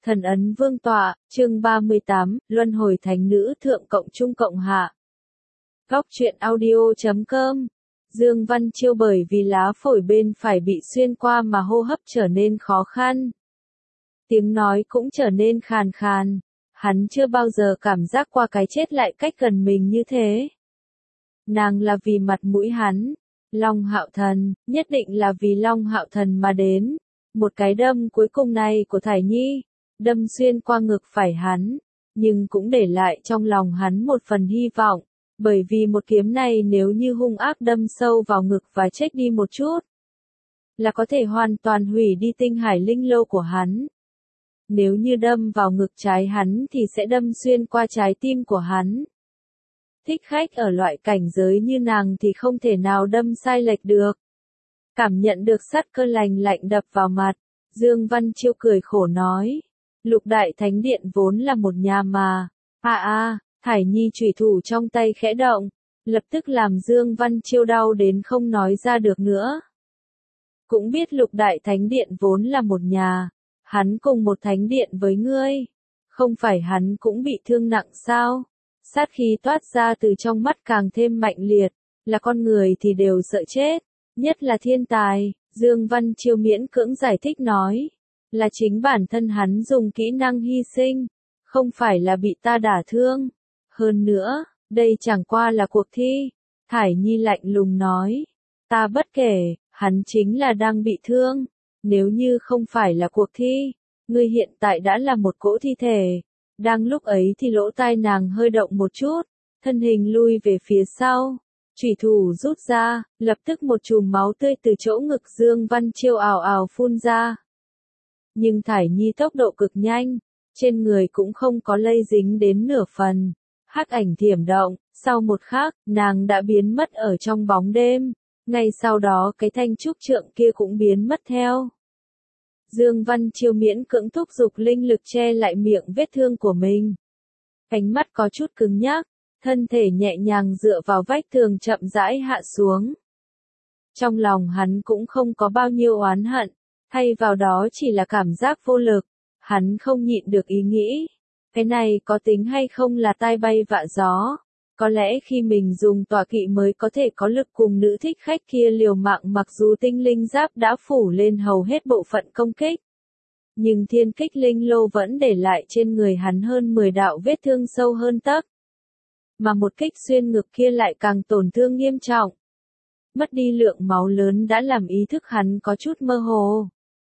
Thần ấn vương tọa, chương 38, Luân hồi thánh nữ thượng cộng trung cộng hạ. Góc truyện audio.com. Dương Văn Chiêu bởi vì lá phổi bên phải bị xuyên qua mà hô hấp trở nên khó khăn. Tiếng nói cũng trở nên khàn khàn. Hắn chưa bao giờ cảm giác qua cái chết lại cách gần mình như thế. Nàng là vì mặt mũi hắn. Long Hạo Thần, nhất định là vì Long Hạo Thần mà đến. Một cái đâm cuối cùng này của Thải Nhi, đâm xuyên qua ngực phải hắn, nhưng cũng để lại trong lòng hắn một phần hy vọng, bởi vì một kiếm này nếu như hung ác đâm sâu vào ngực và chết đi một chút, là có thể hoàn toàn hủy đi tinh hải linh lô của hắn. Nếu như đâm vào ngực trái hắn thì sẽ đâm xuyên qua trái tim của hắn. Thích khách ở loại cảnh giới như nàng thì không thể nào đâm sai lệch được. Cảm nhận được sát cơ lạnh lạnh đập vào mặt, Dương Văn Chiêu cười khổ nói. Lục Đại Thánh Điện vốn là một nhà mà. Thải Nhi chủy thủ trong tay khẽ động, lập tức làm Dương Văn Chiêu đau đến không nói ra được nữa. Cũng biết Lục Đại Thánh Điện vốn là một nhà, hắn cùng một thánh điện với ngươi, không phải hắn cũng bị thương nặng sao? Sát khí toát ra từ trong mắt càng thêm mạnh liệt, là con người thì đều sợ chết, nhất là thiên tài, Dương Văn Chiêu miễn cưỡng giải thích nói. Là chính bản thân hắn dùng kỹ năng hy sinh, không phải là bị ta đả thương. Hơn nữa, đây chẳng qua là cuộc thi. Thải Nhi lạnh lùng nói. Ta bất kể, hắn chính là đang bị thương. Nếu như không phải là cuộc thi, ngươi hiện tại đã là một cỗ thi thể. Đang lúc ấy thì lỗ tai nàng hơi động một chút, thân hình lui về phía sau. Chủy thủ rút ra, lập tức một chùm máu tươi từ chỗ ngực Dương Văn Chiêu ào ào phun ra. Nhưng Thải Nhi tốc độ cực nhanh, trên người cũng không có lây dính đến nửa phần. Hắc ảnh thiểm động, sau một khắc, nàng đã biến mất ở trong bóng đêm. Ngay sau đó cái thanh trúc trượng kia cũng biến mất theo. Dương Văn Chiêu miễn cưỡng thúc giục linh lực che lại miệng vết thương của mình. Ánh mắt có chút cứng nhắc, thân thể nhẹ nhàng dựa vào vách tường chậm rãi hạ xuống. Trong lòng hắn cũng không có bao nhiêu oán hận. Thay vào đó chỉ là cảm giác vô lực, hắn không nhịn được ý nghĩ, cái này có tính hay không là tai bay vạ gió, có lẽ khi mình dùng tọa kỵ mới có thể có lực cùng nữ thích khách kia liều mạng mặc dù tinh linh giáp đã phủ lên hầu hết bộ phận công kích. Nhưng thiên kích linh lô vẫn để lại trên người hắn hơn 10 đạo vết thương sâu hơn tấc. Mà một kích xuyên ngực kia lại càng tổn thương nghiêm trọng. Mất đi lượng máu lớn đã làm ý thức hắn có chút mơ hồ.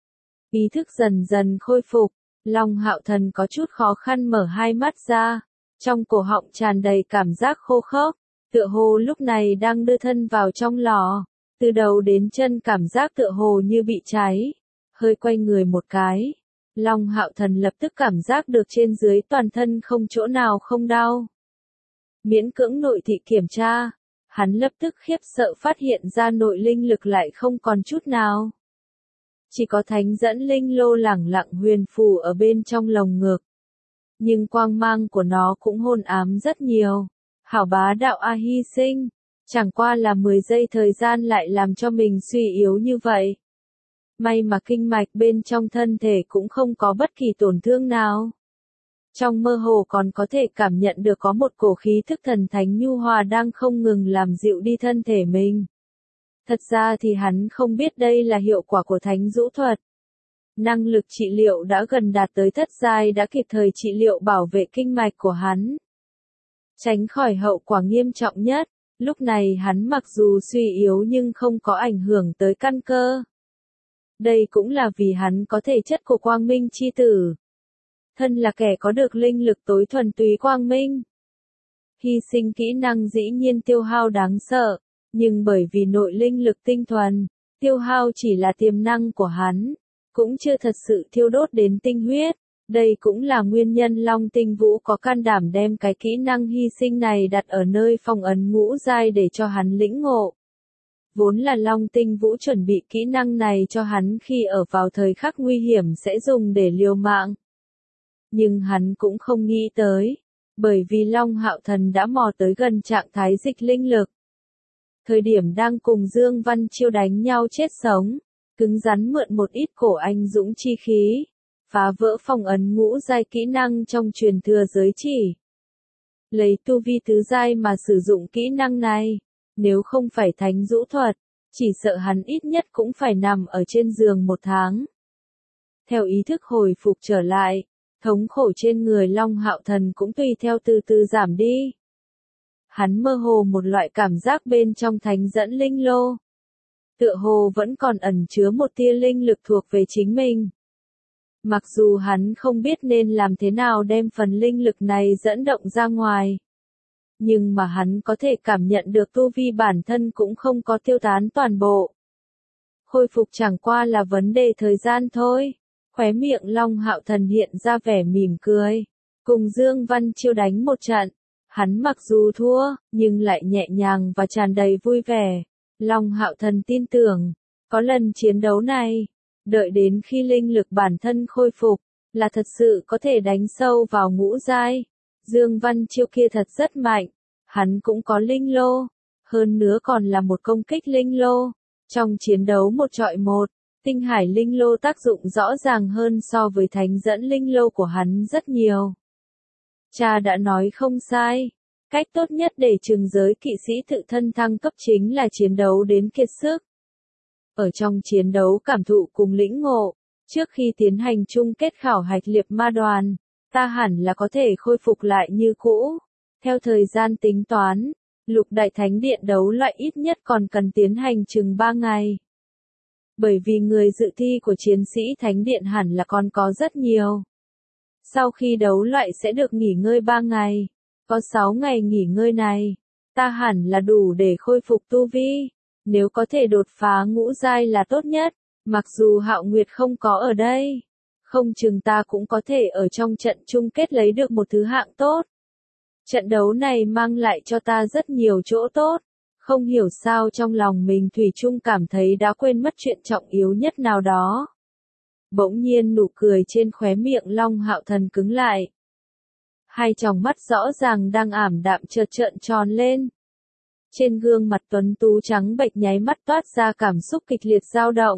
Ý thức dần dần khôi phục, Long Hạo Thần có chút khó khăn mở hai mắt ra, trong cổ họng tràn đầy cảm giác khô khốc, tựa hồ lúc này đang đưa thân vào trong lò, từ đầu đến chân cảm giác tựa hồ như bị cháy, hơi quay người một cái, Long Hạo Thần lập tức cảm giác được trên dưới toàn thân không chỗ nào không đau. Miễn cưỡng nội thị kiểm tra, hắn lập tức khiếp sợ phát hiện ra nội linh lực lại không còn chút nào. Chỉ có thánh dẫn linh lô lẳng lặng huyền phù ở bên trong lồng ngực. Nhưng quang mang của nó cũng hôn ám rất nhiều. Hảo bá đạo hy sinh, chẳng qua là 10 giây thời gian lại làm cho mình suy yếu như vậy. May mà kinh mạch bên trong thân thể cũng không có bất kỳ tổn thương nào. Trong mơ hồ còn có thể cảm nhận được có một cổ khí thức thần thánh nhu hòa đang không ngừng làm dịu đi thân thể mình. Thật ra thì hắn không biết đây là hiệu quả của thánh dũ thuật. Năng lực trị liệu đã gần đạt tới thất giai đã kịp thời trị liệu bảo vệ kinh mạch của hắn. Tránh khỏi hậu quả nghiêm trọng nhất, lúc này hắn mặc dù suy yếu nhưng không có ảnh hưởng tới căn cơ. Đây cũng là vì hắn có thể chất của quang minh chi tử. Thân là kẻ có được linh lực tối thuần túy quang minh. Hy sinh kỹ năng dĩ nhiên tiêu hao đáng sợ. Nhưng bởi vì nội linh lực tinh thuần, tiêu hao chỉ là tiềm năng của hắn, cũng chưa thật sự thiêu đốt đến tinh huyết. Đây cũng là nguyên nhân Long Tinh Vũ có can đảm đem cái kỹ năng hy sinh này đặt ở nơi phong ấn ngũ giai để cho hắn lĩnh ngộ. Vốn là Long Tinh Vũ chuẩn bị kỹ năng này cho hắn khi ở vào thời khắc nguy hiểm sẽ dùng để liều mạng. Nhưng hắn cũng không nghĩ tới, bởi vì Long Hạo Thần đã mò tới gần trạng thái dịch linh lực. Thời điểm đang cùng Dương Văn Chiêu đánh nhau chết sống, cứng rắn mượn một ít cổ anh dũng chi khí, phá vỡ phong ấn ngũ giai kỹ năng trong truyền thừa giới chỉ. Lấy tu vi tứ giai mà sử dụng kỹ năng này, nếu không phải thánh dũ thuật, chỉ sợ hắn ít nhất cũng phải nằm ở trên giường 1 tháng. Theo ý thức hồi phục trở lại, thống khổ trên người Long Hạo Thần cũng tùy theo từ từ giảm đi. Hắn mơ hồ một loại cảm giác bên trong thánh dẫn linh lô. Tựa hồ vẫn còn ẩn chứa một tia linh lực thuộc về chính mình. Mặc dù hắn không biết nên làm thế nào đem phần linh lực này dẫn động ra ngoài. Nhưng mà hắn có thể cảm nhận được tu vi bản thân cũng không có tiêu tán toàn bộ. Khôi phục chẳng qua là vấn đề thời gian thôi. Khóe miệng Long Hạo Thần hiện ra vẻ mỉm cười. Cùng Dương Văn Chiêu đánh một trận. Hắn mặc dù thua, nhưng lại nhẹ nhàng và tràn đầy vui vẻ. Long Hạo Thần tin tưởng, có lần chiến đấu này, đợi đến khi linh lực bản thân khôi phục, là thật sự có thể đánh sâu vào ngũ giai. Dương Văn Chiêu kia thật rất mạnh, hắn cũng có linh lô, hơn nữa còn là một công kích linh lô. Trong chiến đấu 1 chọi 1, tinh hải linh lô tác dụng rõ ràng hơn so với thánh dẫn linh lô của hắn rất nhiều. Cha đã nói không sai, cách tốt nhất để trừng giới kỵ sĩ tự thân thăng cấp chính là chiến đấu đến kiệt sức. Ở trong chiến đấu cảm thụ cùng lĩnh ngộ, trước khi tiến hành chung kết khảo hạch liệp ma đoàn, ta hẳn là có thể khôi phục lại như cũ. Theo thời gian tính toán, Lục Đại Thánh Điện đấu loại ít nhất còn cần tiến hành chừng 3 ngày. Bởi vì người dự thi của chiến sĩ Thánh Điện hẳn là còn có rất nhiều. Sau khi đấu loại sẽ được nghỉ ngơi 3 ngày. Có 6 ngày nghỉ ngơi này, ta hẳn là đủ để khôi phục tu vi. Nếu có thể đột phá ngũ giai là tốt nhất. Mặc dù Hạo Nguyệt không có ở đây, không chừng ta cũng có thể ở trong trận chung kết lấy được một thứ hạng tốt. Trận đấu này mang lại cho ta rất nhiều chỗ tốt. Không hiểu sao trong lòng mình thủy chung cảm thấy đã quên mất chuyện trọng yếu nhất nào đó. Bỗng nhiên nụ cười trên khóe miệng Long Hạo Thần cứng lại. Hai tròng mắt rõ ràng đang ảm đạm chợt trợn tròn lên. Trên gương mặt tuấn tú trắng bệch nháy mắt toát ra cảm xúc kịch liệt dao động.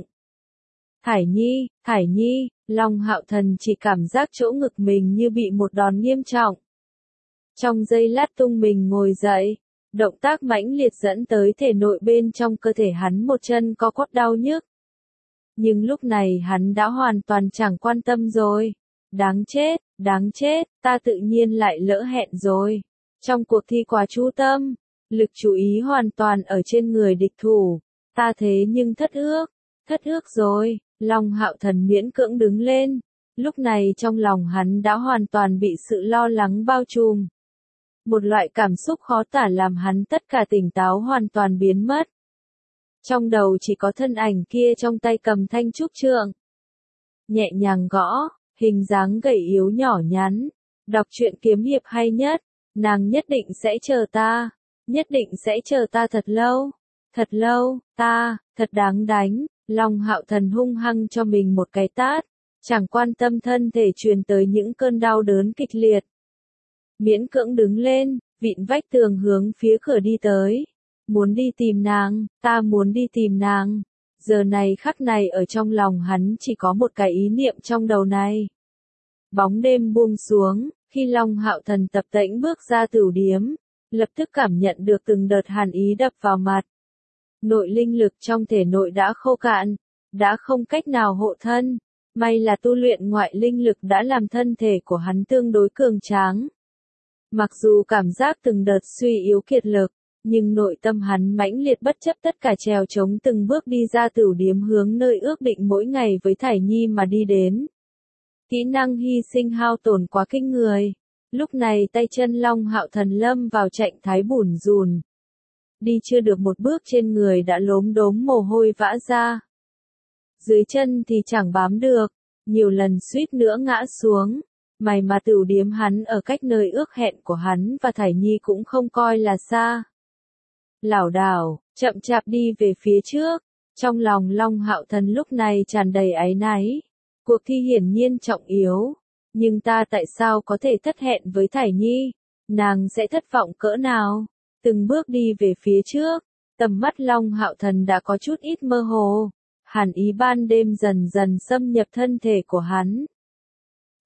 Thải Nhi, Long Hạo Thần chỉ cảm giác chỗ ngực mình như bị một đòn nghiêm trọng. Trong giây lát tung mình ngồi dậy, động tác mãnh liệt dẫn tới thể nội bên trong cơ thể hắn một chân co quắp đau nhức. Nhưng lúc này hắn đã hoàn toàn chẳng quan tâm rồi. Đáng chết, ta tự nhiên lại lỡ hẹn rồi. Trong cuộc thi quá chú tâm, lực chú ý hoàn toàn ở trên người địch thủ. Ta thế nhưng thất ước rồi. Long Hạo Thần miễn cưỡng đứng lên. Lúc này trong lòng hắn đã hoàn toàn bị sự lo lắng bao trùm. Một loại cảm xúc khó tả làm hắn tất cả tỉnh táo hoàn toàn biến mất. Trong đầu chỉ có thân ảnh kia trong tay cầm thanh trúc trượng. Nhẹ nhàng gõ, hình dáng gầy yếu nhỏ nhắn. Đọc truyện kiếm hiệp hay nhất, nàng nhất định sẽ chờ ta thật lâu, thật đáng đánh. Long Hạo Thần hung hăng cho mình một cái tát, chẳng quan tâm thân thể truyền tới những cơn đau đớn kịch liệt. Miễn cưỡng đứng lên, vịn vách tường hướng phía cửa đi tới. Muốn đi tìm nàng. Giờ này khắc này ở trong lòng hắn chỉ có một cái ý niệm trong đầu này. Bóng đêm buông xuống, khi Long Hạo Thần tập tễnh bước ra tửu điếm, lập tức cảm nhận được từng đợt hàn ý đập vào mặt. Nội linh lực trong thể nội đã khô cạn, đã không cách nào hộ thân. May là tu luyện ngoại linh lực đã làm thân thể của hắn tương đối cường tráng. Mặc dù cảm giác từng đợt suy yếu kiệt lực, nhưng nội tâm hắn mãnh liệt bất chấp tất cả trèo trống từng bước đi ra tửu điếm hướng nơi ước định mỗi ngày với Thải Nhi mà đi đến. Kỹ năng hy sinh hao tổn quá kinh người. Lúc này tay chân Long Hạo Thần lâm vào trạng thái bủn rủn. Đi chưa được một bước trên người đã lốm đốm mồ hôi vã ra. Dưới chân thì chẳng bám được, nhiều lần suýt nữa ngã xuống. May mà tửu điếm hắn ở cách nơi ước hẹn của hắn và Thải Nhi cũng không coi là xa. Lảo đảo, chậm chạp đi về phía trước. Trong lòng Long Hạo Thần lúc này tràn đầy áy náy. Cuộc thi hiển nhiên trọng yếu. Nhưng ta tại sao có thể thất hẹn với Thải Nhi? Nàng sẽ thất vọng cỡ nào? Từng bước đi về phía trước, tầm mắt Long Hạo Thần đã có chút ít mơ hồ. Hàn ý ban đêm dần dần xâm nhập thân thể của hắn.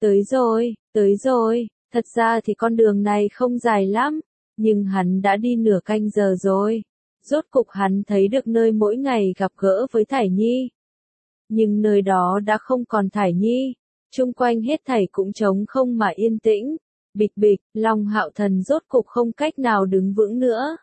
tới rồi, thật ra thì con đường này không dài lắm, nhưng hắn đã đi nửa canh giờ rồi. Rốt cục hắn thấy được nơi mỗi ngày gặp gỡ với Thải Nhi. Nhưng nơi đó đã không còn Thải Nhi, chung quanh hết thảy cũng trống không mà yên tĩnh. Bịch bịch, Long Hạo Thần rốt cục không cách nào đứng vững nữa,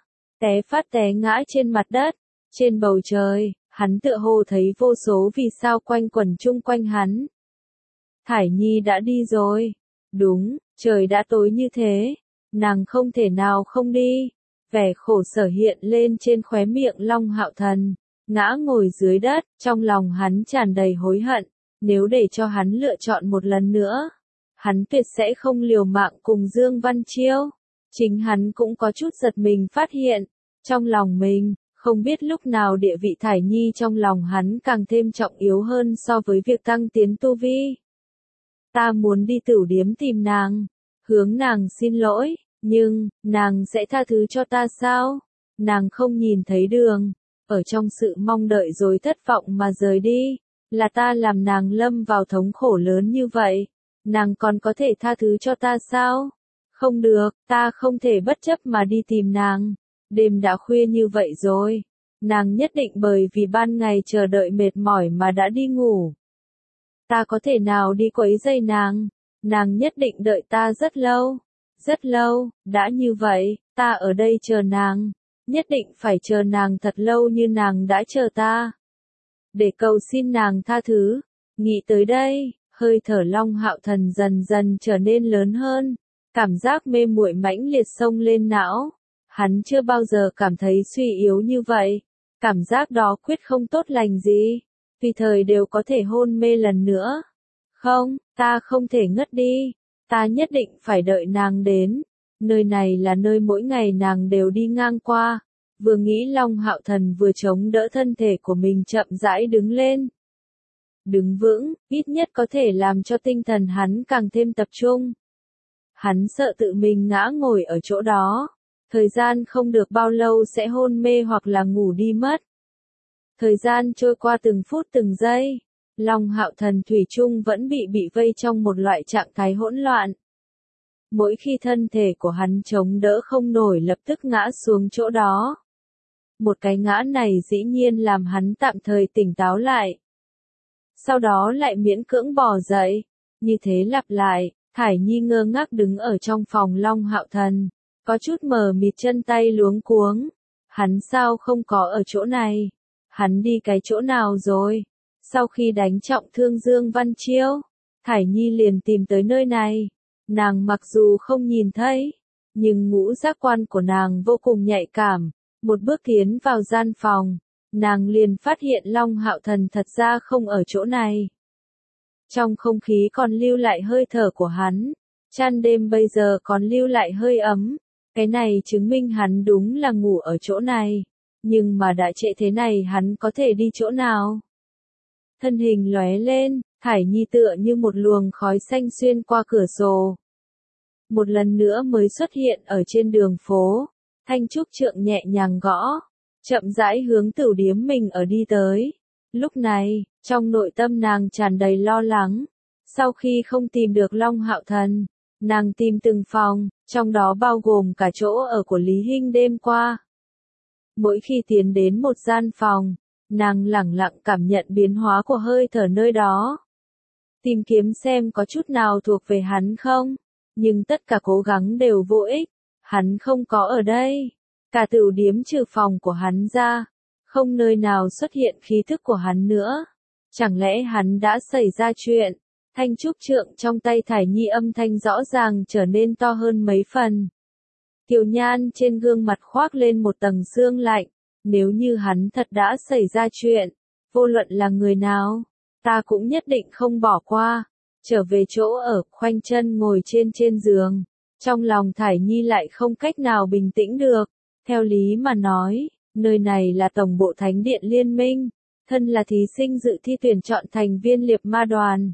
té ngã trên mặt đất. Trên bầu trời, hắn tựa hồ thấy vô số vì sao quanh quẩn chung quanh hắn. Thải Nhi đã đi rồi. Đúng, trời đã tối như thế, nàng không thể nào không đi. Vẻ khổ sở hiện lên trên khóe miệng Long Hạo Thần, ngã ngồi dưới đất, trong lòng hắn tràn đầy hối hận. Nếu để cho hắn lựa chọn một lần nữa, hắn tuyệt sẽ không liều mạng cùng Dương Văn Chiêu. Chính hắn cũng có chút giật mình phát hiện, trong lòng mình, không biết lúc nào địa vị Thải Nhi trong lòng hắn càng thêm trọng yếu hơn so với việc tăng tiến tu vi. Ta muốn đi tửu điếm tìm nàng, hướng nàng xin lỗi, nhưng, nàng sẽ tha thứ cho ta sao? Nàng không nhìn thấy đường, ở trong sự mong đợi rồi thất vọng mà rời đi, là ta làm nàng lâm vào thống khổ lớn như vậy, nàng còn có thể tha thứ cho ta sao? Không được, ta không thể bất chấp mà đi tìm nàng, đêm đã khuya như vậy rồi, nàng nhất định bởi vì ban ngày chờ đợi mệt mỏi mà đã đi ngủ. Ta có thể nào đi quấy rầy nàng nhất định đợi ta rất lâu, đã như vậy, ta ở đây chờ nàng, nhất định phải chờ nàng thật lâu như nàng đã chờ ta. Để cầu xin nàng tha thứ, nghĩ tới đây, hơi thở Long Hạo Thần dần dần trở nên lớn hơn, cảm giác mê muội mãnh liệt xông lên não, hắn chưa bao giờ cảm thấy suy yếu như vậy, cảm giác đó quyết không tốt lành gì, tùy thời đều có thể hôn mê lần nữa. Không, ta không thể ngất đi, ta nhất định phải đợi nàng đến, nơi này là nơi mỗi ngày nàng đều đi ngang qua. Vừa nghĩ Long Hạo Thần vừa chống đỡ thân thể của mình chậm rãi đứng lên. Đứng vững, ít nhất có thể làm cho tinh thần hắn càng thêm tập trung. Hắn sợ tự mình ngã ngồi ở chỗ đó, thời gian không được bao lâu sẽ hôn mê hoặc là ngủ đi mất. Thời gian trôi qua từng phút từng giây, Long Hạo Thần thủy chung vẫn bị vây trong một loại trạng thái hỗn loạn. Mỗi khi thân thể của hắn chống đỡ không nổi lập tức ngã xuống chỗ đó. Một cái ngã này dĩ nhiên làm hắn tạm thời tỉnh táo lại. Sau đó lại miễn cưỡng bò dậy. Như thế lặp lại, Thải Nhi ngơ ngác đứng ở trong phòng Long Hạo Thần. Có chút mờ mịt chân tay luống cuống. Hắn sao không có ở chỗ này? Hắn đi cái chỗ nào rồi? Sau khi đánh trọng thương Dương Văn Chiêu, Thải Nhi liền tìm tới nơi này. Nàng mặc dù không nhìn thấy, nhưng ngũ giác quan của nàng vô cùng nhạy cảm. Một bước tiến vào gian phòng, nàng liền phát hiện Long Hạo Thần thật ra không ở chỗ này. Trong không khí còn lưu lại hơi thở của hắn, chăn đêm bây giờ còn lưu lại hơi ấm, cái này chứng minh hắn đúng là ngủ ở chỗ này, nhưng mà đã trễ thế này hắn có thể đi chỗ nào? Thân hình lóe lên, Thải Nhi tựa như một luồng khói xanh xuyên qua cửa sổ. Một lần nữa mới xuất hiện ở trên đường phố. Thanh trúc trượng nhẹ nhàng gõ, chậm rãi hướng tửu điếm mình ở đi tới. Lúc này, trong nội tâm nàng tràn đầy lo lắng. Sau khi không tìm được Long Hạo Thần, nàng tìm từng phòng, trong đó bao gồm cả chỗ ở của Lý Hinh đêm qua. Mỗi khi tiến đến một gian phòng, nàng lẳng lặng cảm nhận biến hóa của hơi thở nơi đó. Tìm kiếm xem có chút nào thuộc về hắn không, nhưng tất cả cố gắng đều vô ích. Hắn không có ở đây. Cả tửu điếm trừ phòng của hắn ra, không nơi nào xuất hiện khí thức của hắn nữa. Chẳng lẽ hắn đã xảy ra chuyện? Thanh trúc trượng trong tay Thải Nhi âm thanh rõ ràng trở nên to hơn mấy phần. Kiều nhan trên gương mặt khoác lên một tầng sương lạnh. Nếu như hắn thật đã xảy ra chuyện, vô luận là người nào, ta cũng nhất định không bỏ qua. Trở về chỗ ở, khoanh chân ngồi trên giường. Trong lòng Thải Nhi lại không cách nào bình tĩnh được. Theo lý mà nói, nơi này là tổng bộ thánh điện liên minh, thân là thí sinh dự thi tuyển chọn thành viên liệp ma đoàn.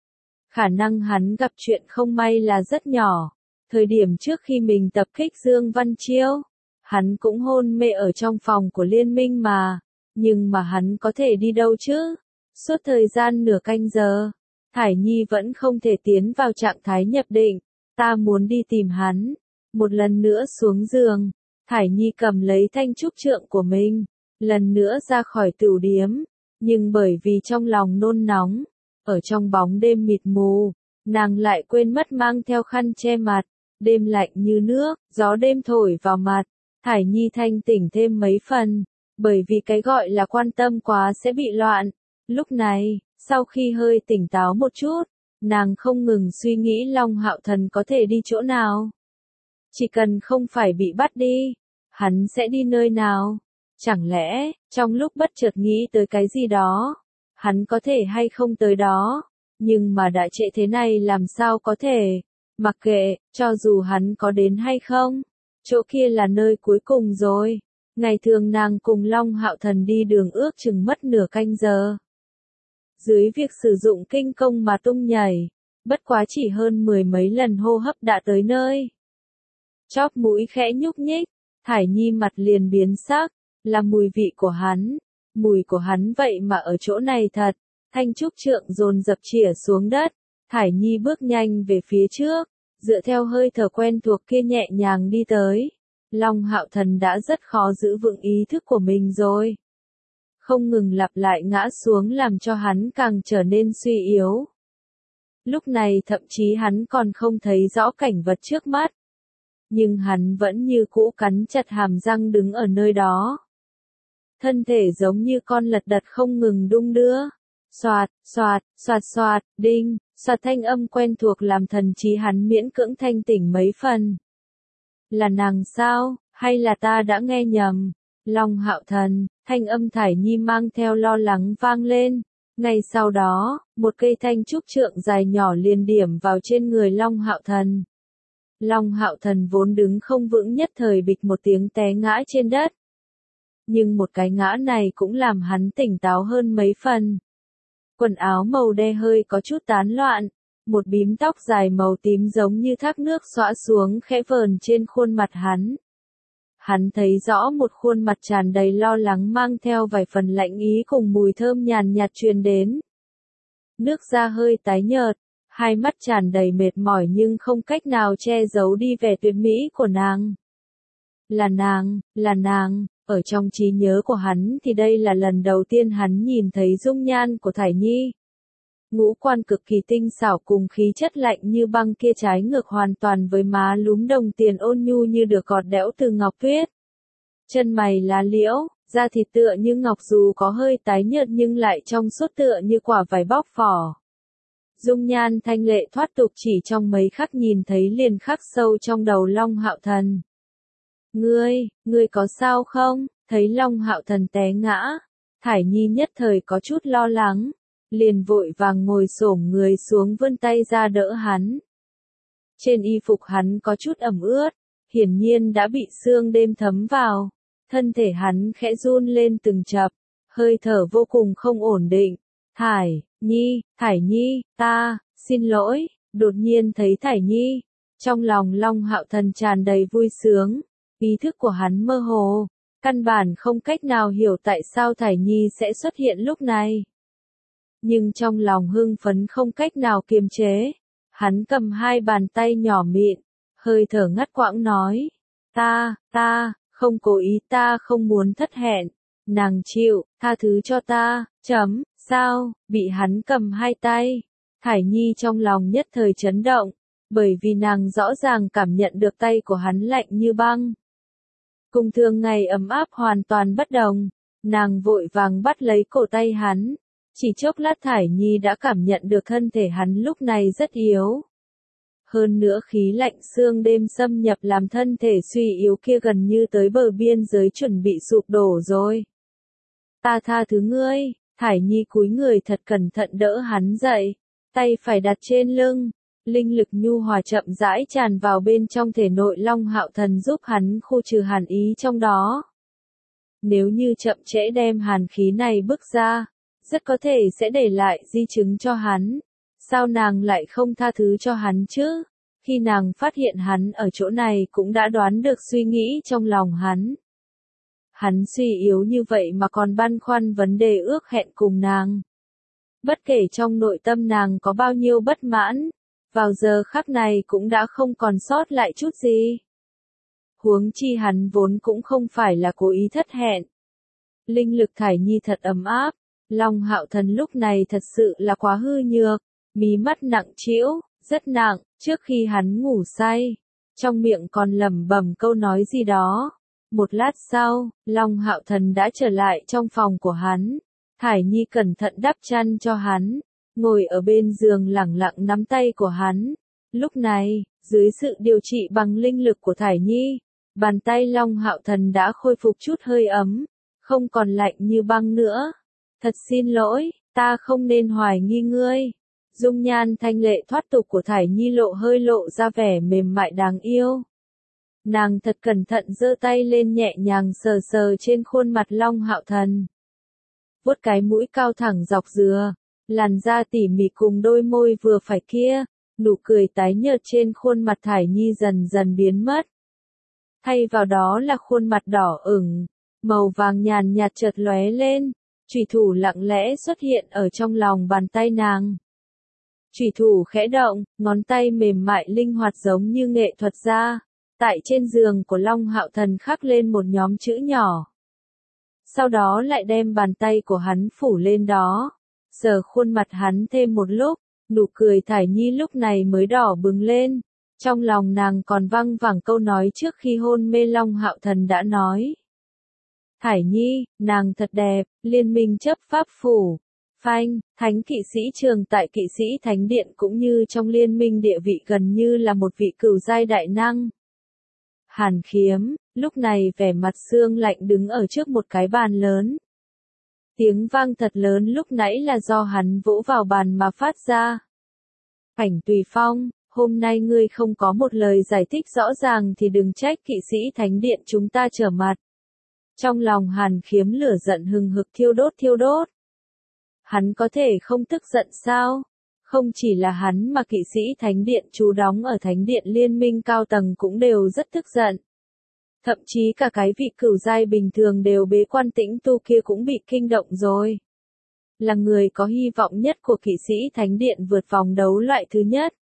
Khả năng hắn gặp chuyện không may là rất nhỏ. Thời điểm trước khi mình tập kích Dương Văn Chiêu, hắn cũng hôn mê ở trong phòng của liên minh mà. Nhưng mà hắn có thể đi đâu chứ? Suốt thời gian nửa canh giờ, Thải Nhi vẫn không thể tiến vào trạng thái nhập định. Ta muốn đi tìm hắn. Một lần nữa xuống giường, Thải Nhi cầm lấy thanh trúc trượng của mình, lần nữa ra khỏi tửu điếm. Nhưng bởi vì trong lòng nôn nóng, ở trong bóng đêm mịt mù, nàng lại quên mất mang theo khăn che mặt. Đêm lạnh như nước, gió đêm thổi vào mặt, Thải Nhi thanh tỉnh thêm mấy phần, bởi vì cái gọi là quan tâm quá sẽ bị loạn. Lúc này, sau khi hơi tỉnh táo một chút, nàng không ngừng suy nghĩ Long Hạo Thần có thể đi chỗ nào. Chỉ cần không phải bị bắt đi, hắn sẽ đi nơi nào? Chẳng lẽ, trong lúc bất chợt nghĩ tới cái gì đó, hắn có thể hay không tới đó? Nhưng mà đã trễ thế này làm sao có thể? Mặc kệ, cho dù hắn có đến hay không, chỗ kia là nơi cuối cùng rồi. Ngày thường nàng cùng Long Hạo Thần đi đường ước chừng mất nửa canh giờ. Dưới việc sử dụng kinh công mà tung nhảy, bất quá chỉ hơn 10 mấy lần hô hấp đã tới nơi. Chóp mũi khẽ nhúc nhích, Thải Nhi mặt liền biến sắc, là mùi vị của hắn. Mùi của hắn vậy mà ở chỗ này thật. Thanh trúc trượng dồn dập chĩa xuống đất, Thải Nhi bước nhanh về phía trước, dựa theo hơi thở quen thuộc kia nhẹ nhàng đi tới. Long Hạo Thần đã rất khó giữ vững ý thức của mình rồi. Không ngừng lặp lại ngã xuống làm cho hắn càng trở nên suy yếu. Lúc này thậm chí hắn còn không thấy rõ cảnh vật trước mắt. Nhưng hắn vẫn như cũ cắn chặt hàm răng đứng ở nơi đó. Thân thể giống như con lật đật không ngừng đung đưa. Xoạt, xoạt, xoạt xoạt, đinh, xoạt thanh âm quen thuộc làm thần trí hắn miễn cưỡng thanh tỉnh mấy phần. Là nàng sao, hay là ta đã nghe nhầm? Long Hạo Thần, thanh âm Thải Nhi mang theo lo lắng vang lên. Ngay sau đó, một cây thanh trúc trượng dài nhỏ liền điểm vào trên người Long Hạo Thần. Long Hạo Thần vốn đứng không vững nhất thời bịch một tiếng té ngã trên đất. Nhưng một cái ngã này cũng làm hắn tỉnh táo hơn mấy phần. Quần áo màu đen hơi có chút tán loạn, một bím tóc dài màu tím giống như thác nước xõa xuống khẽ vờn trên khuôn mặt hắn. Hắn thấy rõ một khuôn mặt tràn đầy lo lắng mang theo vài phần lạnh ý cùng mùi thơm nhàn nhạt truyền đến. Nước da hơi tái nhợt, hai mắt tràn đầy mệt mỏi nhưng không cách nào che giấu đi vẻ tuyệt mỹ của nàng. Là nàng, ở trong trí nhớ của hắn thì đây là lần đầu tiên hắn nhìn thấy dung nhan của Thải Nhi. Ngũ quan cực kỳ tinh xảo cùng khí chất lạnh như băng kia trái ngược hoàn toàn với má lúm đồng tiền ôn nhu như được gọt đẽo từ ngọc tuyết. Chân mày lá liễu, da thịt tựa như ngọc dù có hơi tái nhợt nhưng lại trong suốt tựa như quả vải bóc vỏ. Dung nhan thanh lệ thoát tục chỉ trong mấy khắc nhìn thấy liền khắc sâu trong đầu Long Hạo Thần. Ngươi có sao không? Thấy Long Hạo Thần té ngã, Thải Nhi nhất thời có chút lo lắng, liền vội vàng ngồi xổm người xuống vươn tay ra đỡ hắn. Trên y phục hắn có chút ẩm ướt, hiển nhiên đã bị sương đêm thấm vào, thân thể hắn khẽ run lên từng chập, hơi thở vô cùng không ổn định. Thải Nhi, ta, xin lỗi, đột nhiên thấy Thải Nhi, trong lòng Long Hạo Thần tràn đầy vui sướng, ý thức của hắn mơ hồ, căn bản không cách nào hiểu tại sao Thải Nhi sẽ xuất hiện lúc này. Nhưng trong lòng hưng phấn không cách nào kiềm chế, hắn cầm hai bàn tay nhỏ mịn, hơi thở ngắt quãng nói, ta, không cố ý, ta không muốn thất hẹn, nàng chịu, tha thứ cho ta, sao, bị hắn cầm hai tay, Thải Nhi trong lòng nhất thời chấn động, bởi vì nàng rõ ràng cảm nhận được tay của hắn lạnh như băng. Cùng thường ngày ấm áp hoàn toàn bất đồng, nàng vội vàng bắt lấy cổ tay hắn, chỉ chốc lát Thải Nhi đã cảm nhận được thân thể hắn lúc này rất yếu. Hơn nữa khí lạnh sương đêm xâm nhập làm thân thể suy yếu kia gần như tới bờ biên giới chuẩn bị sụp đổ rồi. Ta tha thứ ngươi, Thải Nhi cúi người thật cẩn thận đỡ hắn dậy, tay phải đặt trên lưng, linh lực nhu hòa chậm rãi tràn vào bên trong thể nội Long Hạo Thần giúp hắn khu trừ hàn ý trong đó. Nếu như chậm trễ đem hàn khí này bước ra, rất có thể sẽ để lại di chứng cho hắn. Sao nàng lại không tha thứ cho hắn chứ? Khi nàng phát hiện hắn ở chỗ này cũng đã đoán được suy nghĩ trong lòng hắn. Hắn suy yếu như vậy mà còn băn khoăn vấn đề ước hẹn cùng nàng. Bất kể trong nội tâm nàng có bao nhiêu bất mãn, vào giờ khắc này cũng đã không còn sót lại chút gì. Huống chi hắn vốn cũng không phải là cố ý thất hẹn. Linh lực Thải Nhi thật ấm áp, Long Hạo Thần lúc này thật sự là quá hư nhược, mí mắt nặng trĩu, rất nặng, trước khi hắn ngủ say, trong miệng còn lẩm bẩm câu nói gì đó. Một lát sau, Long Hạo Thần đã trở lại trong phòng của hắn. Thải Nhi cẩn thận đắp chăn cho hắn, ngồi ở bên giường lẳng lặng nắm tay của hắn. Lúc này, dưới sự điều trị bằng linh lực của Thải Nhi, bàn tay Long Hạo Thần đã khôi phục chút hơi ấm, không còn lạnh như băng nữa. Thật xin lỗi, ta không nên hoài nghi ngươi. Dung nhan thanh lệ thoát tục của Thải Nhi lộ ra vẻ mềm mại đáng yêu. Nàng thật cẩn thận giơ tay lên nhẹ nhàng sờ sờ trên khuôn mặt Long Hạo Thần. Vuốt cái mũi cao thẳng dọc dừa, làn da tỉ mỉ cùng đôi môi vừa phải kia, nụ cười tái nhợt trên khuôn mặt Thải Nhi dần dần biến mất. Thay vào đó là khuôn mặt đỏ ửng, màu vàng nhàn nhạt chợt lóe lên, chủy thủ lặng lẽ xuất hiện ở trong lòng bàn tay nàng. Chủy thủ khẽ động, ngón tay mềm mại linh hoạt giống như nghệ thuật gia. Tại trên giường của Long Hạo Thần khắc lên một nhóm chữ nhỏ. Sau đó lại đem bàn tay của hắn phủ lên đó. Sờ khuôn mặt hắn thêm một lúc, nụ cười Thải Nhi lúc này mới đỏ bừng lên. Trong lòng nàng còn văng vẳng câu nói trước khi hôn mê Long Hạo Thần đã nói. Thải Nhi, nàng thật đẹp, liên minh chấp pháp phủ. Phanh, thánh kỵ sĩ trường tại kỵ sĩ thánh điện cũng như trong liên minh địa vị gần như là một vị cửu giai đại năng. Hàn Khiếm, lúc này vẻ mặt xương lạnh đứng ở trước một cái bàn lớn. Tiếng vang thật lớn lúc nãy là do hắn vỗ vào bàn mà phát ra. Cảnh Tùy Phong, hôm nay ngươi không có một lời giải thích rõ ràng thì đừng trách kỵ sĩ thánh điện chúng ta trở mặt. Trong lòng Hàn Khiếm lửa giận hừng hực thiêu đốt. Hắn có thể không tức giận sao? Không chỉ là hắn mà kỵ sĩ thánh điện trú đóng ở thánh điện liên minh cao tầng cũng đều rất tức giận. Thậm chí cả cái vị cửu giai bình thường đều bế quan tĩnh tu kia cũng bị kinh động rồi. Là người có hy vọng nhất của kỵ sĩ thánh điện vượt vòng đấu loại thứ nhất.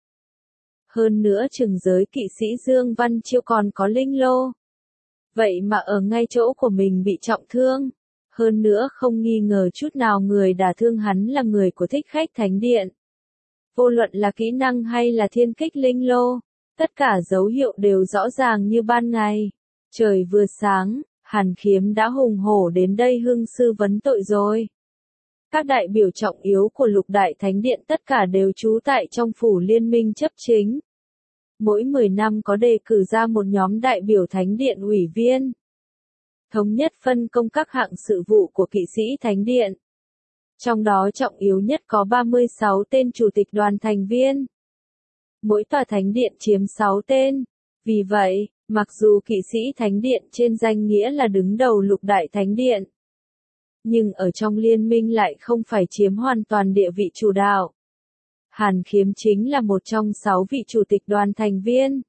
Hơn nữa chừng giới kỵ sĩ Dương Văn Chiêu còn có linh lô. Vậy mà ở ngay chỗ của mình bị trọng thương. Hơn nữa không nghi ngờ chút nào người đả thương hắn là người của Thích Khách Thánh Điện. Vô luận là kỹ năng hay là thiên kích linh lô, tất cả dấu hiệu đều rõ ràng như ban ngày. Trời vừa sáng, Hàn Khiếm đã hùng hổ đến đây hưng sư vấn tội rồi. Các đại biểu trọng yếu của Lục Đại Thánh Điện tất cả đều trú tại trong phủ liên minh chấp chính. Mỗi 10 năm có đề cử ra một nhóm đại biểu Thánh Điện ủy viên. Thống nhất phân công các hạng sự vụ của kỵ sĩ Thánh Điện. Trong đó trọng yếu nhất có 36 tên chủ tịch đoàn thành viên. Mỗi tòa Thánh Điện chiếm 6 tên. Vì vậy, mặc dù kỵ sĩ Thánh Điện trên danh nghĩa là đứng đầu Lục Đại Thánh Điện, nhưng ở trong liên minh lại không phải chiếm hoàn toàn địa vị chủ đạo. Hàn Khiếm chính là một trong 6 vị chủ tịch đoàn thành viên.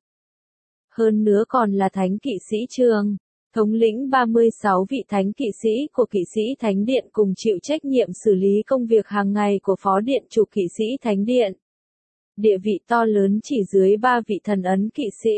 Hơn nữa còn là thánh kỵ sĩ trường, thống lĩnh 36 vị thánh kỵ sĩ của kỵ sĩ Thánh Điện cùng chịu trách nhiệm xử lý công việc hàng ngày của Phó Điện chủ kỵ sĩ Thánh Điện. Địa vị to lớn chỉ dưới 3 vị thần ấn kỵ sĩ.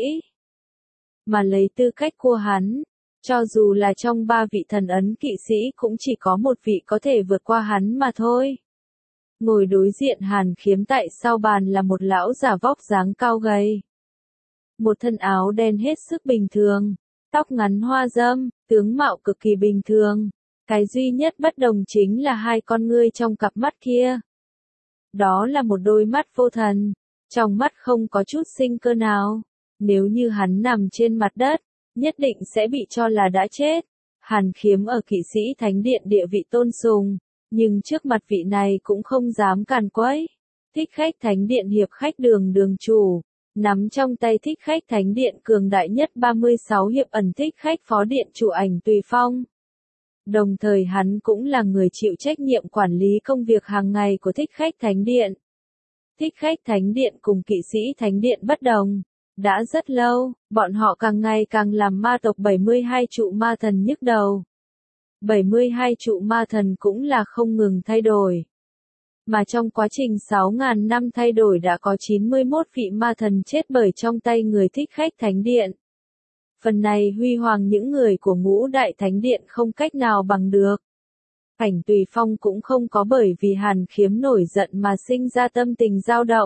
Mà lấy tư cách của hắn, cho dù là trong 3 vị thần ấn kỵ sĩ cũng chỉ có một vị có thể vượt qua hắn mà thôi. Ngồi đối diện Hàn Khiếm tại sau bàn là một lão già vóc dáng cao gầy. Một thân áo đen hết sức bình thường, tóc ngắn hoa râm, tướng mạo cực kỳ bình thường. Cái duy nhất bất đồng chính là hai con ngươi trong cặp mắt kia. Đó là một đôi mắt vô thần, trong mắt không có chút sinh cơ nào. Nếu như hắn nằm trên mặt đất, nhất định sẽ bị cho là đã chết. Hàn Khiếm ở kỵ sĩ Thánh Điện địa vị tôn sùng, nhưng trước mặt vị này cũng không dám càn quấy. Thích Khách Thánh Điện hiệp khách đường chủ, nắm trong tay Thích Khách Thánh Điện cường đại nhất 36 hiệp ẩn thích khách Phó Điện chủ Ảnh Tùy Phong. Đồng thời hắn cũng là người chịu trách nhiệm quản lý công việc hàng ngày của Thích Khách Thánh Điện. Thích Khách Thánh Điện cùng kỵ sĩ Thánh Điện bất đồng. Đã rất lâu, bọn họ càng ngày càng làm ma tộc 72 trụ ma thần nhức đầu. 72 trụ ma thần cũng là không ngừng thay đổi. Mà trong quá trình 6.000 năm thay đổi đã có 91 vị ma thần chết bởi trong tay người thích khách thánh điện. Phần này huy hoàng những người của ngũ đại thánh điện không cách nào bằng được. Ảnh Tùy Phong cũng không có bởi vì Hàn Khiếm nổi giận mà sinh ra tâm tình dao động.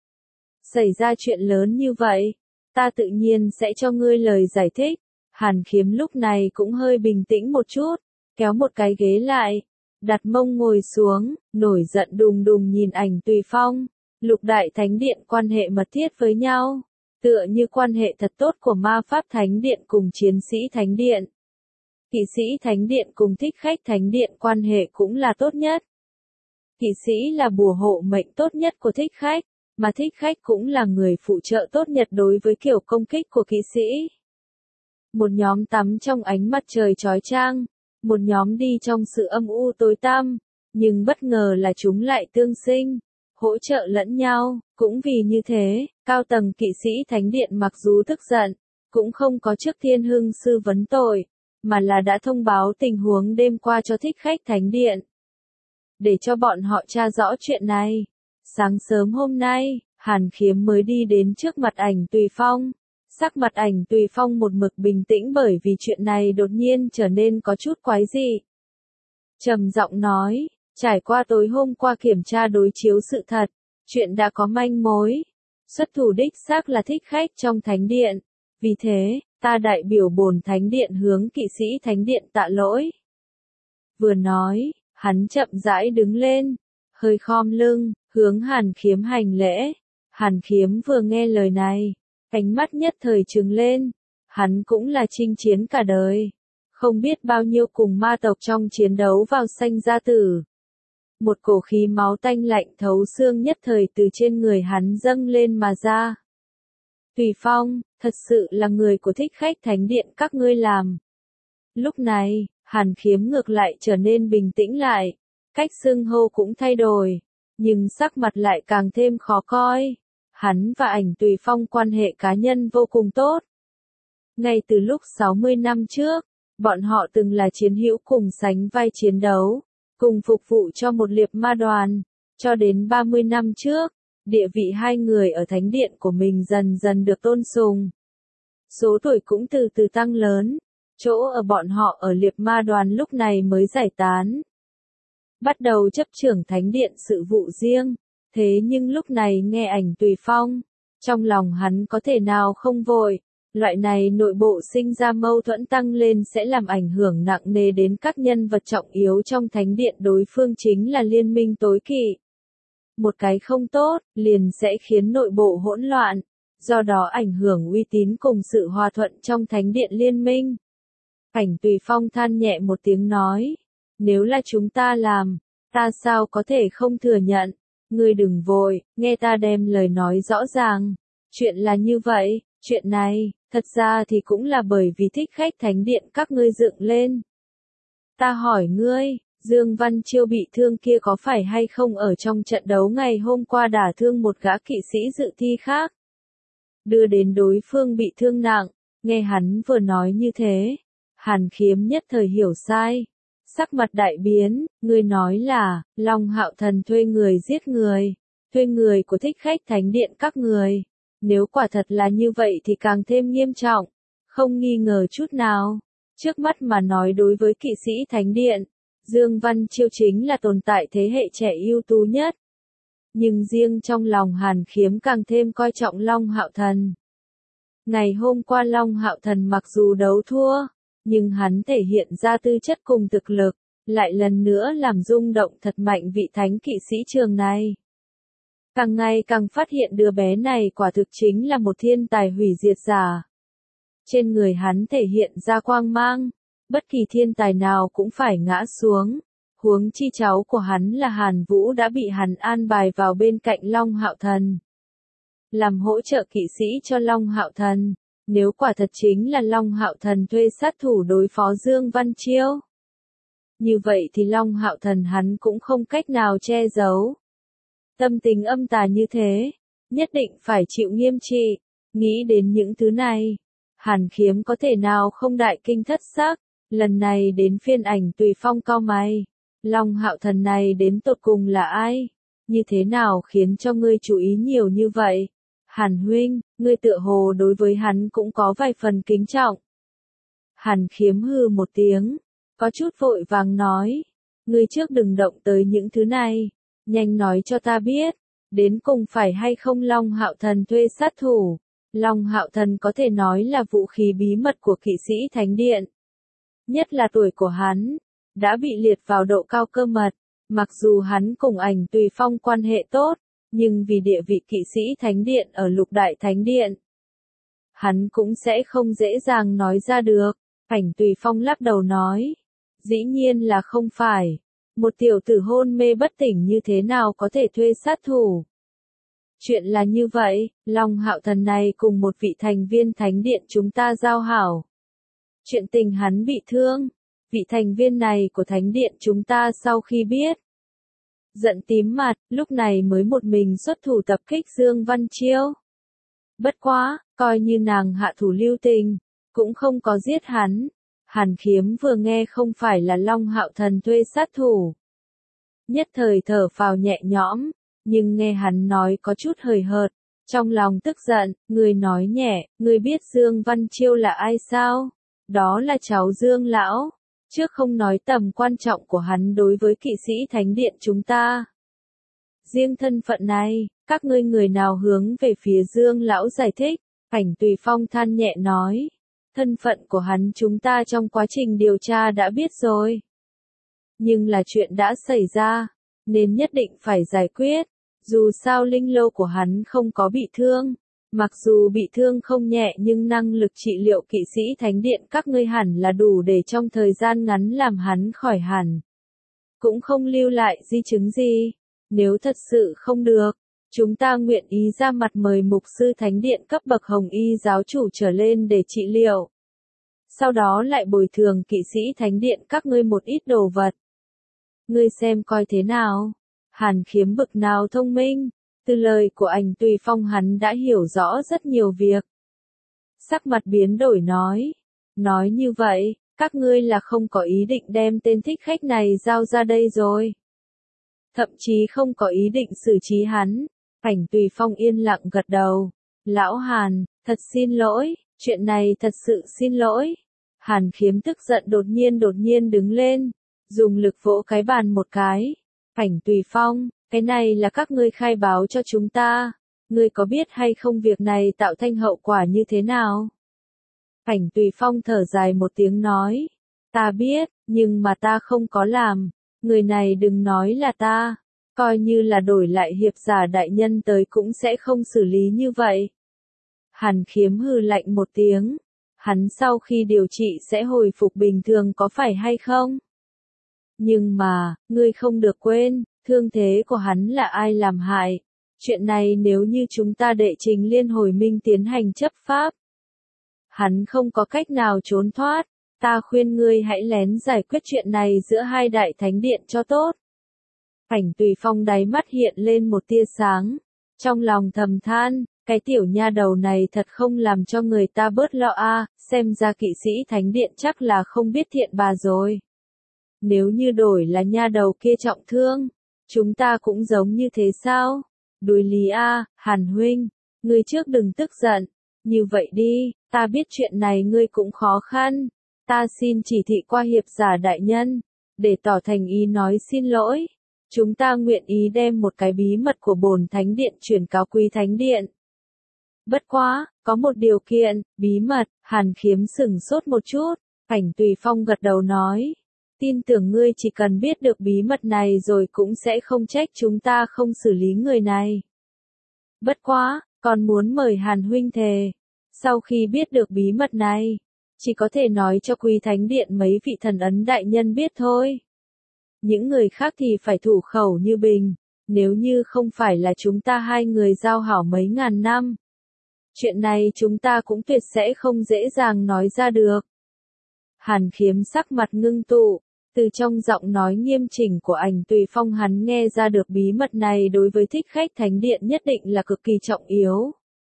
Xảy ra chuyện lớn như vậy, ta tự nhiên sẽ cho ngươi lời giải thích. Hàn Khiếm lúc này cũng hơi bình tĩnh một chút, kéo một cái ghế lại, đặt mông ngồi xuống, nổi giận đùng đùng nhìn Ảnh Tùy Phong. Lục đại thánh điện quan hệ mật thiết với nhau, tựa như quan hệ thật tốt của ma pháp thánh điện cùng chiến sĩ thánh điện. Kỵ sĩ thánh điện cùng thích khách thánh điện quan hệ cũng là tốt nhất. Kỵ sĩ là bùa hộ mệnh tốt nhất của thích khách, mà thích khách cũng là người phụ trợ tốt nhất đối với kiểu công kích của kỵ sĩ. Một nhóm tắm trong ánh mặt trời chói chang, một nhóm đi trong sự âm u tối tăm, nhưng bất ngờ là chúng lại tương sinh, hỗ trợ lẫn nhau. Cũng vì như thế, cao tầng kỵ sĩ thánh điện mặc dù tức giận, cũng không có trước Thiên Hưng sư vấn tội, mà là đã thông báo tình huống đêm qua cho thích khách thánh điện, để cho bọn họ tra rõ chuyện này. Sáng sớm hôm nay, Hàn Khiếm mới đi đến trước mặt Ảnh Tùy Phong. Sắc mặt Ảnh Tùy Phong một mực bình tĩnh bởi vì chuyện này đột nhiên trở nên có chút quái dị. Trầm giọng nói, trải qua tối hôm qua kiểm tra đối chiếu sự thật, chuyện đã có manh mối. Xuất thủ đích xác là thích khách trong thánh điện. Vì thế, ta đại biểu bổn thánh điện hướng kỵ sĩ thánh điện tạ lỗi. Vừa nói, hắn chậm rãi đứng lên, hơi khom lưng, hướng Hàn Khiếm hành lễ. Hàn Khiếm vừa nghe lời này, ánh mắt nhất thời trừng lên. Hắn cũng là chinh chiến cả đời, không biết bao nhiêu cùng ma tộc trong chiến đấu vào sanh ra tử. Một cổ khí máu tanh lạnh thấu xương nhất thời từ trên người hắn dâng lên mà ra. Tùy Phong, thật sự là người của thích khách thánh điện các ngươi làm. Lúc này, Hàn Khiếm ngược lại trở nên bình tĩnh lại, cách xưng hô cũng thay đổi, nhưng sắc mặt lại càng thêm khó coi. Hắn và Ảnh Tùy Phong quan hệ cá nhân vô cùng tốt. Ngay từ lúc 60 năm trước, bọn họ từng là chiến hữu cùng sánh vai chiến đấu, cùng phục vụ cho một liệp ma đoàn. Cho đến 30 năm trước, địa vị hai người ở thánh điện của mình dần dần được tôn sùng. Số tuổi cũng từ từ tăng lớn, chỗ ở bọn họ ở liệp ma đoàn lúc này mới giải tán. Bắt đầu chấp trưởng thánh điện sự vụ riêng, thế nhưng lúc này nghe Ảnh Tùy Phong, trong lòng hắn có thể nào không vội. Loại này nội bộ sinh ra mâu thuẫn tăng lên sẽ làm ảnh hưởng nặng nề đến các nhân vật trọng yếu trong thánh điện, đối phương chính là liên minh tối kỵ. Một cái không tốt, liền sẽ khiến nội bộ hỗn loạn, do đó ảnh hưởng uy tín cùng sự hòa thuận trong thánh điện liên minh. Ảnh Tùy Phong than nhẹ một tiếng nói, nếu là chúng ta làm, ta sao có thể không thừa nhận. Ngươi đừng vội, nghe ta đem lời nói rõ ràng. Chuyện là như vậy, chuyện này, thật ra thì cũng là bởi vì thích khách thánh điện các ngươi dựng lên. Ta hỏi ngươi, Dương Văn Chiêu bị thương kia có phải hay không ở trong trận đấu ngày hôm qua đả thương một gã kỵ sĩ dự thi khác? Đưa đến đối phương bị thương nặng, nghe hắn vừa nói như thế. Hàn Khiếm nhất thời hiểu sai. Sắc mặt đại biến, ngươi nói là, Long Hạo Thần thuê người giết người, thuê người của thích khách thánh điện các người. Nếu quả thật là như vậy thì càng thêm nghiêm trọng, không nghi ngờ chút nào. Trước mắt mà nói đối với kỵ sĩ thánh điện, Dương Văn Chiêu chính là tồn tại thế hệ trẻ ưu tú nhất. Nhưng riêng trong lòng Hàn Khiếm càng thêm coi trọng Long Hạo Thần. Ngày hôm qua Long Hạo Thần mặc dù đấu thua, nhưng hắn thể hiện ra tư chất cùng thực lực, lại lần nữa làm rung động thật mạnh vị thánh kỵ sĩ trường này. Càng ngày càng phát hiện đứa bé này quả thực chính là một thiên tài hủy diệt giả. Trên người hắn thể hiện ra quang mang, bất kỳ thiên tài nào cũng phải ngã xuống. Huống chi cháu của hắn là Hàn Vũ đã bị hắn an bài vào bên cạnh Long Hạo Thần, làm hỗ trợ kỵ sĩ cho Long Hạo Thần. Nếu quả thật chính là Long Hạo Thần thuê sát thủ đối phó Dương Văn Chiêu, như vậy thì Long Hạo Thần hắn cũng không cách nào che giấu. Tâm tình âm tà như thế, nhất định phải chịu nghiêm trị. Nghĩ đến những thứ này, Hàn Khiếm có thể nào không đại kinh thất sắc. Lần này đến phiên Ảnh Tùy Phong cau mày. Long Hạo Thần này đến tột cùng là ai? như thế nào khiến cho ngươi chú ý nhiều như vậy? Hàn huynh, ngươi tựa hồ đối với hắn cũng có vài phần kính trọng. Hàn Khiếm hừ một tiếng, có chút vội vàng nói, ngươi trước đừng động tới những thứ này, nhanh nói cho ta biết, đến cùng phải hay không Long Hạo Thần thuê sát thủ. Long Hạo Thần có thể nói là vũ khí bí mật của kỵ sĩ Thánh Điện. Nhất là tuổi của hắn, đã bị liệt vào độ cao cơ mật, mặc dù hắn cùng Ảnh Tùy Phong quan hệ tốt, nhưng vì địa vị kỵ sĩ Thánh Điện ở Lục Đại Thánh Điện, hắn cũng sẽ không dễ dàng nói ra được. Ảnh Tùy Phong lắc đầu nói, dĩ nhiên là không phải, một tiểu tử hôn mê bất tỉnh như thế nào có thể thuê sát thủ. Chuyện là như vậy, Long Hạo Thần này cùng một vị thành viên Thánh Điện chúng ta giao hảo. Chuyện tình hắn bị thương, vị thành viên này của Thánh Điện chúng ta sau khi biết, giận tím mặt, lúc này mới một mình xuất thủ tập kích Dương Văn Chiêu. Bất quá, coi như nàng hạ thủ lưu tình, cũng không có giết hắn. Hàn Khiếm vừa nghe không phải là Long Hạo Thần thuê sát thủ, nhất thời thở phào nhẹ nhõm, nhưng nghe hắn nói có chút hời hợt, trong lòng tức giận, người nói nhẹ, người biết Dương Văn Chiêu là ai sao? Đó là cháu Dương lão, trước không nói tầm quan trọng của hắn đối với kỵ sĩ Thánh Điện chúng ta. Riêng thân phận này, các ngươi người nào hướng về phía Dương lão giải thích, Ảnh Tùy Phong than nhẹ nói, thân phận của hắn chúng ta trong quá trình điều tra đã biết rồi. Nhưng là chuyện đã xảy ra, nên nhất định phải giải quyết, dù sao linh lâu của hắn không có bị thương. Mặc dù bị thương không nhẹ nhưng năng lực trị liệu kỵ sĩ Thánh Điện các ngươi hẳn là đủ để trong thời gian ngắn làm hắn khỏi hẳn. Cũng không lưu lại di chứng gì. Nếu thật sự không được, chúng ta nguyện ý ra mặt mời mục sư Thánh Điện cấp bậc Hồng Y giáo chủ trở lên để trị liệu. Sau đó lại bồi thường kỵ sĩ Thánh Điện các ngươi một ít đồ vật. Ngươi xem coi thế nào. Hàn Khiếm bực nào thông minh. Từ lời của Ảnh Tùy Phong hắn đã hiểu rõ rất nhiều việc. Sắc mặt biến đổi nói như vậy, các ngươi là không có ý định đem tên thích khách này giao ra đây rồi. Thậm chí không có ý định xử trí hắn. Ảnh Tùy Phong yên lặng gật đầu. Lão Hàn, thật xin lỗi, chuyện này thật sự xin lỗi. Hàn Khiếm tức giận đột nhiên đứng lên, dùng lực vỗ cái bàn một cái. Ảnh Tùy Phong, cái này là các ngươi khai báo cho chúng ta. Ngươi có biết hay không việc này tạo thành hậu quả như thế nào? Ảnh Tùy Phong thở dài một tiếng nói. Ta biết, nhưng mà ta không có làm. Người này đừng nói là ta. Coi như là đổi lại hiệp giả đại nhân tới cũng sẽ không xử lý như vậy. Hàn Khiếm hừ lạnh một tiếng. Hắn sau khi điều trị sẽ hồi phục bình thường có phải hay không? Nhưng mà, ngươi không được quên, thương thế của hắn là ai làm hại. Chuyện này nếu như chúng ta đệ trình liên hồi minh tiến hành chấp pháp, hắn không có cách nào trốn thoát. Ta khuyên ngươi hãy lén giải quyết chuyện này giữa hai đại thánh điện cho tốt. Ảnh Tùy Phong đáy mắt hiện lên một tia sáng. Trong lòng thầm than, cái tiểu nha đầu này thật không làm cho người ta bớt lo a, xem ra kỵ sĩ Thánh Điện chắc là không biết thiện bà rồi. Nếu như đổi là nha đầu kia trọng thương, chúng ta cũng giống như thế sao? Đối lý a, Hàn huynh, ngươi trước đừng tức giận. Như vậy đi, ta biết chuyện này ngươi cũng khó khăn. Ta xin chỉ thị qua hiệp giả đại nhân, để tỏ thành ý nói xin lỗi. Chúng ta nguyện ý đem một cái bí mật của bổn Thánh Điện chuyển cáo Quý Thánh Điện. Bất quá, có một điều kiện, bí mật. Hàn Khiếm sửng sốt một chút. Ảnh Tùy Phong gật đầu nói. Tin tưởng ngươi chỉ cần biết được bí mật này rồi cũng sẽ không trách chúng ta không xử lý người này. Bất quá, còn muốn mời Hàn huynh thề. Sau khi biết được bí mật này, chỉ có thể nói cho Quý Thánh Điện mấy vị thần ấn đại nhân biết thôi. Những người khác thì phải thủ khẩu như bình, nếu như không phải là chúng ta hai người giao hảo mấy ngàn năm. Chuyện này chúng ta cũng tuyệt sẽ không dễ dàng nói ra được. Hàn Khiếm sắc mặt ngưng tụ, từ trong giọng nói nghiêm chỉnh của Ảnh Tùy Phong hắn nghe ra được bí mật này đối với thích khách Thánh Điện nhất định là cực kỳ trọng yếu.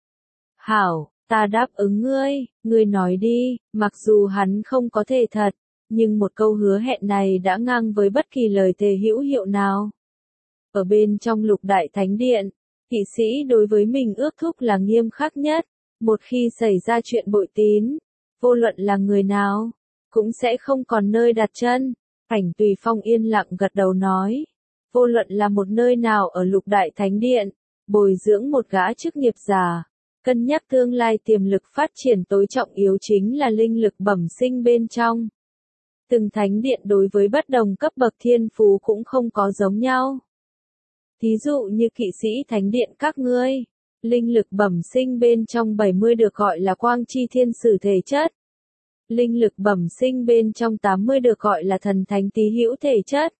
Hảo, ta đáp ứng ngươi nói đi, mặc dù hắn không có thể thật, nhưng một câu hứa hẹn này đã ngang với bất kỳ lời thề hữu hiệu nào. Ở bên trong lục đại thánh điện, kỵ sĩ đối với mình ước thúc là nghiêm khắc nhất. Một khi xảy ra chuyện bội tín, vô luận là người nào, cũng sẽ không còn nơi đặt chân. Cảnh Tùy Phong yên lặng gật đầu nói. Vô luận là một nơi nào ở lục đại thánh điện, bồi dưỡng một gã chức nghiệp giả, cân nhắc tương lai tiềm lực phát triển tối trọng yếu chính là linh lực bẩm sinh bên trong. Từng thánh điện đối với bất đồng cấp bậc thiên phú cũng không có giống nhau. Thí dụ như kỵ sĩ thánh điện các ngươi, linh lực bẩm sinh bên trong 70 được gọi là quang chi thiên sử thể chất. Linh lực bẩm sinh bên trong 80 được gọi là thần thánh tý hữu thể chất.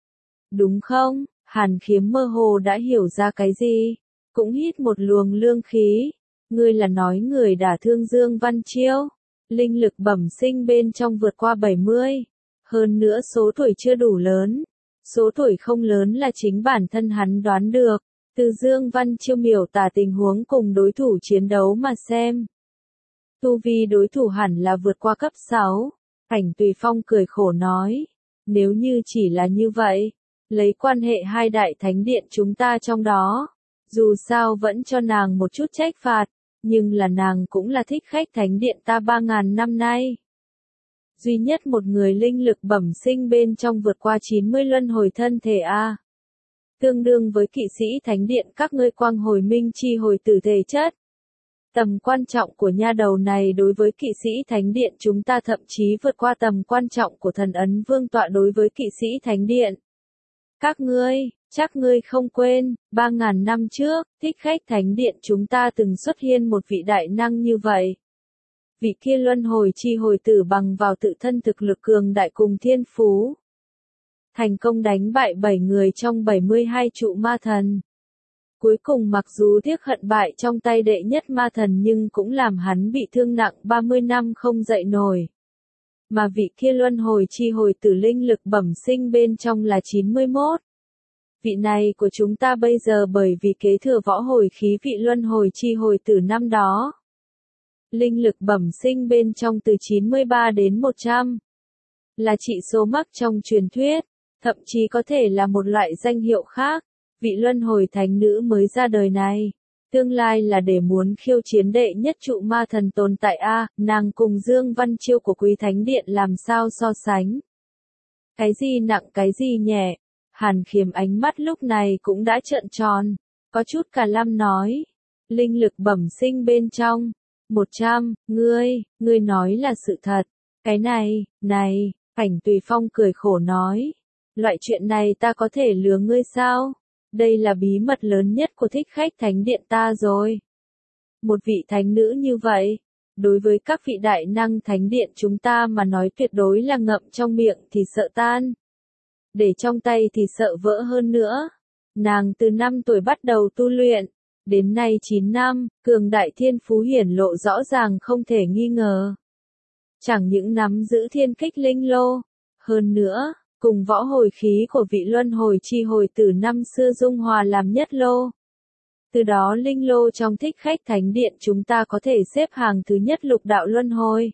Đúng không? Hàn Khiếm mơ hồ đã hiểu ra cái gì, cũng hít một luồng lương khí. Ngươi là nói người đả thương Dương Văn Chiêu, linh lực bẩm sinh bên trong vượt qua 70. Hơn nữa số tuổi chưa đủ lớn. Số tuổi không lớn là chính bản thân hắn đoán được, từ Dương Văn Chiêu miểu tả tình huống cùng đối thủ chiến đấu mà xem. Tu vi đối thủ hẳn là vượt qua cấp 6. Cảnh Tùy Phong cười khổ nói, nếu như chỉ là như vậy, lấy quan hệ hai đại thánh điện chúng ta trong đó, dù sao vẫn cho nàng một chút trách phạt, nhưng là nàng cũng là thích khách thánh điện ta 3.000 năm nay. Duy nhất một người linh lực bẩm sinh bên trong vượt qua 90 luân hồi thân thể A. Tương đương với kỵ sĩ thánh điện các ngươi quang hồi minh chi hồi tử thể chất. Tầm quan trọng của nha đầu này đối với kỵ sĩ thánh điện chúng ta thậm chí vượt qua tầm quan trọng của thần ấn vương tọa đối với kỵ sĩ thánh điện. Các ngươi, chắc ngươi không quên, 3.000 năm trước, thích khách thánh điện chúng ta từng xuất hiện một vị đại năng như vậy. Vị kia luân hồi chi hồi tử bằng vào tự thân thực lực cường đại cùng thiên phú. Thành công đánh bại 7 người trong 72 trụ ma thần. Cuối cùng mặc dù tiếc hận bại trong tay đệ nhất ma thần nhưng cũng làm hắn bị thương nặng 30 năm không dậy nổi. Mà vị kia luân hồi chi hồi tử linh lực bẩm sinh bên trong là 91. Vị này của chúng ta bây giờ bởi vì kế thừa võ hồi khí vị luân hồi chi hồi tử năm đó. Linh lực bẩm sinh bên trong từ 93 đến 100. Là trị số mắc trong truyền thuyết, thậm chí có thể là một loại danh hiệu khác. Vị luân hồi thánh nữ mới ra đời này, tương lai là để muốn khiêu chiến đệ nhất trụ ma thần tồn tại A, nàng cùng Dương Văn Chiêu của Quý Thánh Điện làm sao so sánh. Cái gì nặng cái gì nhẹ, Hàn Khiếm ánh mắt lúc này cũng đã trợn tròn, có chút cả lăm nói. Linh lực bẩm sinh bên trong, 100, ngươi nói là sự thật. Cái này, Cảnh Tùy Phong cười khổ nói. Loại chuyện này ta có thể lừa ngươi sao? Đây là bí mật lớn nhất của thích khách thánh điện ta rồi. Một vị thánh nữ như vậy, đối với các vị đại năng thánh điện chúng ta mà nói tuyệt đối là ngậm trong miệng thì sợ tan. Để trong tay thì sợ vỡ hơn nữa. Nàng từ 5 tuổi bắt đầu tu luyện, đến nay 9 năm, cường đại thiên phú hiển lộ rõ ràng không thể nghi ngờ. Chẳng những nắm giữ thiên kích linh lô, hơn nữa, cùng võ hồi khí của vị luân hồi chi hồi tử năm xưa dung hòa làm nhất lô. Từ đó linh lô trong thích khách thánh điện chúng ta có thể xếp hàng thứ nhất lục đạo luân hồi.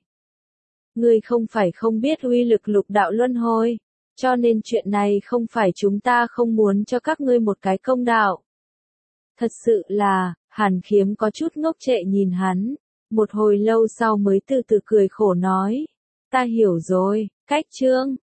Ngươi không phải không biết uy lực lục đạo luân hồi, cho nên chuyện này không phải chúng ta không muốn cho các ngươi một cái công đạo. Thật sự là, Hàn Khiếm có chút ngốc trệ nhìn hắn, một hồi lâu sau mới từ từ cười khổ nói. Ta hiểu rồi, cách chương.